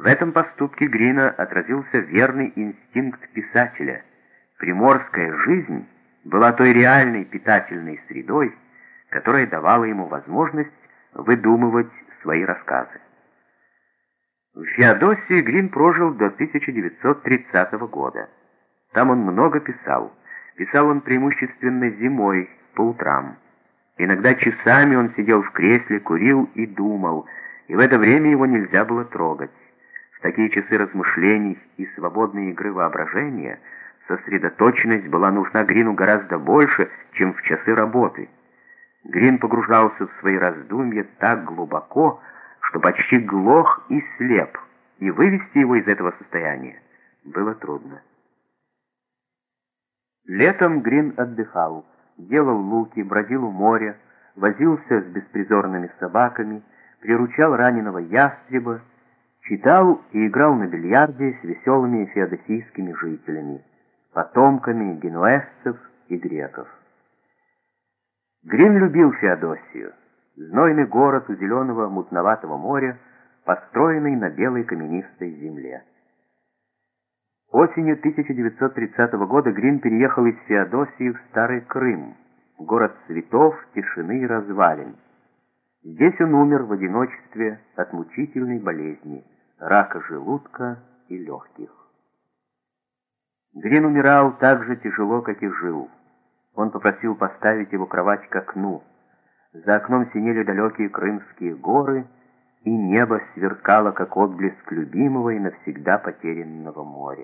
В этом поступке Грина отразился верный инстинкт писателя. Приморская жизнь была той реальной питательной средой, которая давала ему возможность выдумывать свои рассказы. В Феодосии Грин прожил до 1930 года. Там он много писал. Писал он преимущественно зимой, по утрам. Иногда часами он сидел в кресле, курил и думал, и в это время его нельзя было трогать. В такие часы размышлений и свободной игры воображения сосредоточенность была нужна Грину гораздо больше, чем в часы работы. Грин погружался в свои раздумья так глубоко, что почти глох и слеп, и вывести его из этого состояния было трудно. Летом Грин отдыхал, делал луки, бродил у моря, возился с беспризорными собаками, приручал раненого ястреба, читал и играл на бильярде с веселыми феодосийскими жителями, потомками генуэзцев и греков. Грин любил Феодосию, знойный город у зеленого мутноватого моря, построенный на белой каменистой земле. Осенью 1930 года Грин переехал из Феодосии в Старый Крым, город цветов, тишины и развалин. Здесь он умер в одиночестве от мучительной болезни, рака желудка и легких. Грин умирал так же тяжело, как и жил. Он попросил поставить его кровать к окну. За окном синели далекие крымские горы, и небо сверкало, как отблеск любимого и навсегда потерянного моря.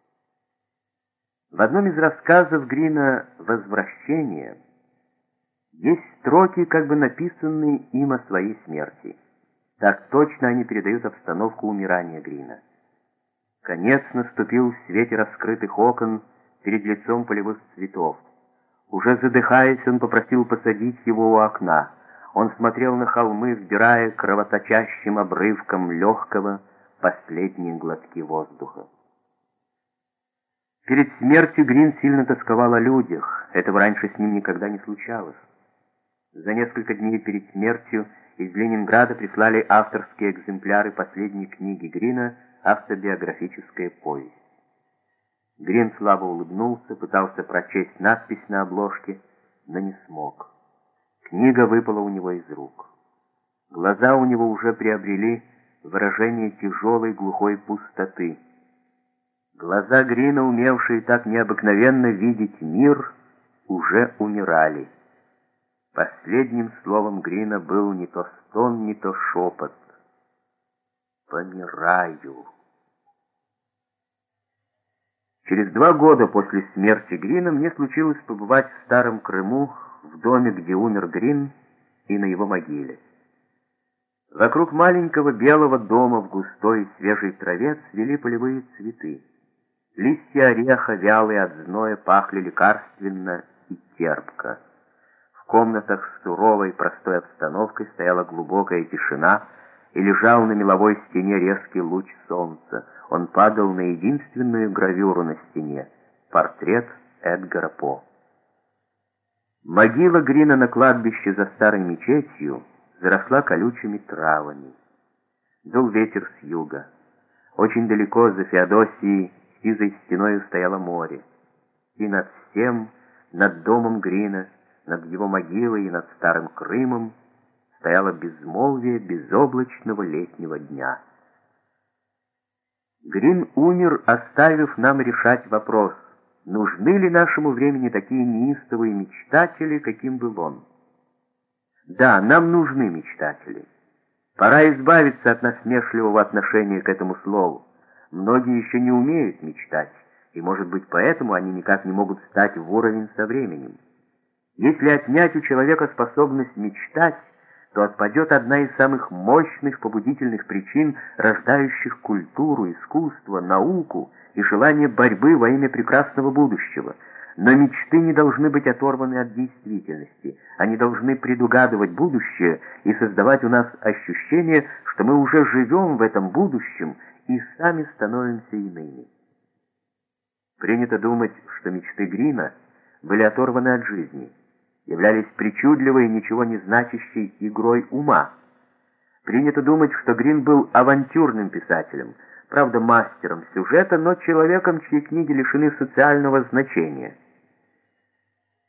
В одном из рассказов Грина «Возвращение» есть строки, как бы написанные им о своей смерти. Так точно они передают обстановку умирания Грина. Конец наступил в свете раскрытых окон перед лицом полевых цветов. Уже задыхаясь, он попросил посадить его у окна. Он смотрел на холмы, вбирая кровоточащим обрывком легкого последние глотки воздуха. Перед смертью Грин сильно тосковал о людях. Этого раньше с ним никогда не случалось. За несколько дней перед смертью из Ленинграда прислали авторские экземпляры последней книги Грина «Автобиографическая повесть». Грин слабо улыбнулся, пытался прочесть надпись на обложке, но не смог. Книга выпала у него из рук. Глаза у него уже приобрели выражение тяжелой глухой пустоты. Глаза Грина, умевшие так необыкновенно видеть мир, уже умирали. Последним словом Грина был не то стон, не то шепот. «Помираю». Через 2 года после смерти Грина мне случилось побывать в Старом Крыму, в доме, где умер Грин, и на его могиле. Вокруг маленького белого дома в густой свежей траве цвели полевые цветы. Листья ореха, вялые от зноя, пахли лекарственно и терпко. В комнатах с суровой, простой обстановкой стояла глубокая тишина, и лежал на меловой стене резкий луч солнца. Он падал на единственную гравюру на стене — портрет Эдгара По. Могила Грина на кладбище за старой мечетью заросла колючими травами. Дул ветер с юга. Очень далеко за Феодосией сизой стеною стояло море. И над всем, над домом Грина, над его могилой и над Старым Крымом стояло безмолвие безоблачного летнего дня. Грин умер, оставив нам решать вопрос, нужны ли нашему времени такие неистовые мечтатели, каким был он. Да, нам нужны мечтатели. Пора избавиться от насмешливого отношения к этому слову. Многие еще не умеют мечтать, и, может быть, поэтому они никак не могут встать в уровень со временем. Если отнять у человека способность мечтать, то отпадет одна из самых мощных побудительных причин, рождающих культуру, искусство, науку и желание борьбы во имя прекрасного будущего. Но мечты не должны быть оторваны от действительности. Они должны предугадывать будущее и создавать у нас ощущение, что мы уже живем в этом будущем и сами становимся иными. Принято думать, что мечты Грина были оторваны от жизни, являлись причудливой, ничего не значащей игрой ума. Принято думать, что Грин был авантюрным писателем, правда, мастером сюжета, но человеком, чьи книги лишены социального значения.